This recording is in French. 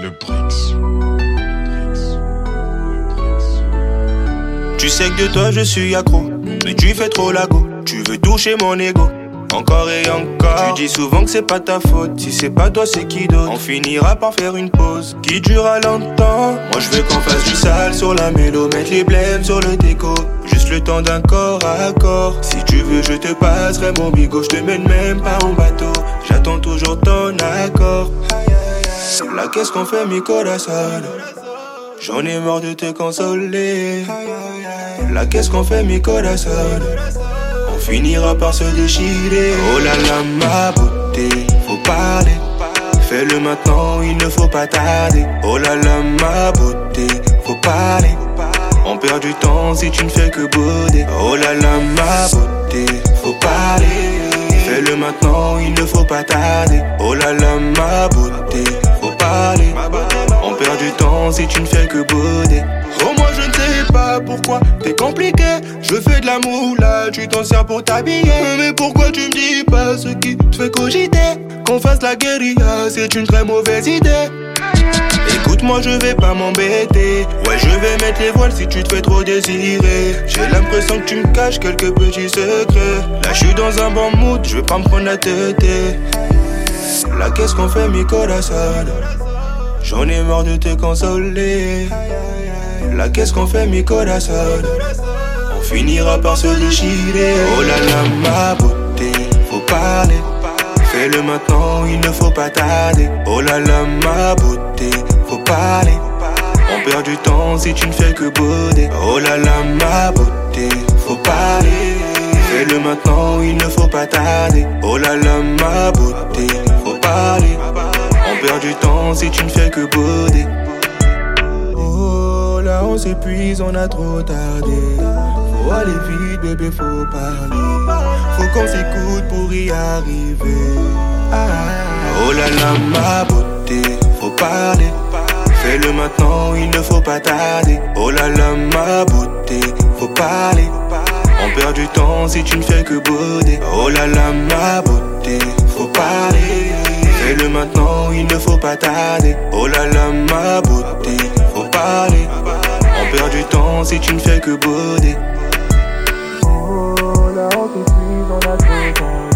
Le Brix. Tu sais que de toi je suis accro, mais tu fais trop la go. Tu veux toucher mon ego, encore et encore. Tu dis souvent que c'est pas ta faute, si c'est pas toi c'est qui d'autre. On finira par faire une pause qui durera longtemps. Moi je veux qu'on fasse du sale sur la mélo, mettre les blèmes sur le déco. Juste le temps d'un corps à corps. Si tu veux je te passerai mon bigot, je te mène même pas en bateau. J'attends toujours ton accord. Là qu'est-ce qu'on fait mi corazón? J'en ai marre de te consoler. Là qu'est-ce qu'on fait mi corazón? On finira par se déchirer. Oh là là ma beauté, faut parler. Fais-le maintenant, il ne faut pas tarder. Oh là là ma beauté, faut parler. On perd du temps si tu ne fais que bouder. Oh là là ma beauté, faut parler. Fais-le maintenant, il ne faut pas tarder. Oh là là ma beauté, faut parler. On perd du temps si tu ne fais que bouder. Oh moi je ne sais pas pourquoi t'es compliqué. Je fais de l'amour là, tu t'en sers pour t'habiller. Mais pourquoi tu me dis pas ce qui te fait cogiter? Qu'on fasse la guérilla, c'est une très mauvaise idée. Écoute moi je vais pas m'embêter. Ouais je vais mettre les voiles si tu te fais trop désirer. J'ai l'impression que tu me caches quelques petits secrets. Là je suis dans un bon mood, je vais pas me prendre la tête. Là qu'est-ce qu'on fait mi corazón? J'en ai marre de te consoler. Là qu'est-ce qu'on fait mi corazón? On finira par se déchirer. Oh là là ma beauté, faut parler. Fais-le maintenant, il ne faut pas tarder. Oh là là ma beauté, faut parler. On perd du temps si tu ne fais que bouder. Oh là là ma beauté, faut parler. Fais-le maintenant, il ne faut pas tarder. Oh là là ma beauté, faut parler. On perd du temps si tu ne fais que bouder. Oh là on s'épuise, on a trop tardé. Faut aller vite bébé, faut parler. Faut qu'on s'écoute pour y arriver. Oh là là ma beauté, faut parler. Fais-le maintenant, il ne faut pas tarder. Oh là là ma beauté, faut parler. On perd du temps si tu ne fais que bouder. Oh là là ma beauté, faut parler. Fais-le maintenant, il ne faut pas tarder. Oh là là ma beauté, faut parler. On perd du temps si tu ne fais que bouder. Oh là on t'épuise, on a trop tardé.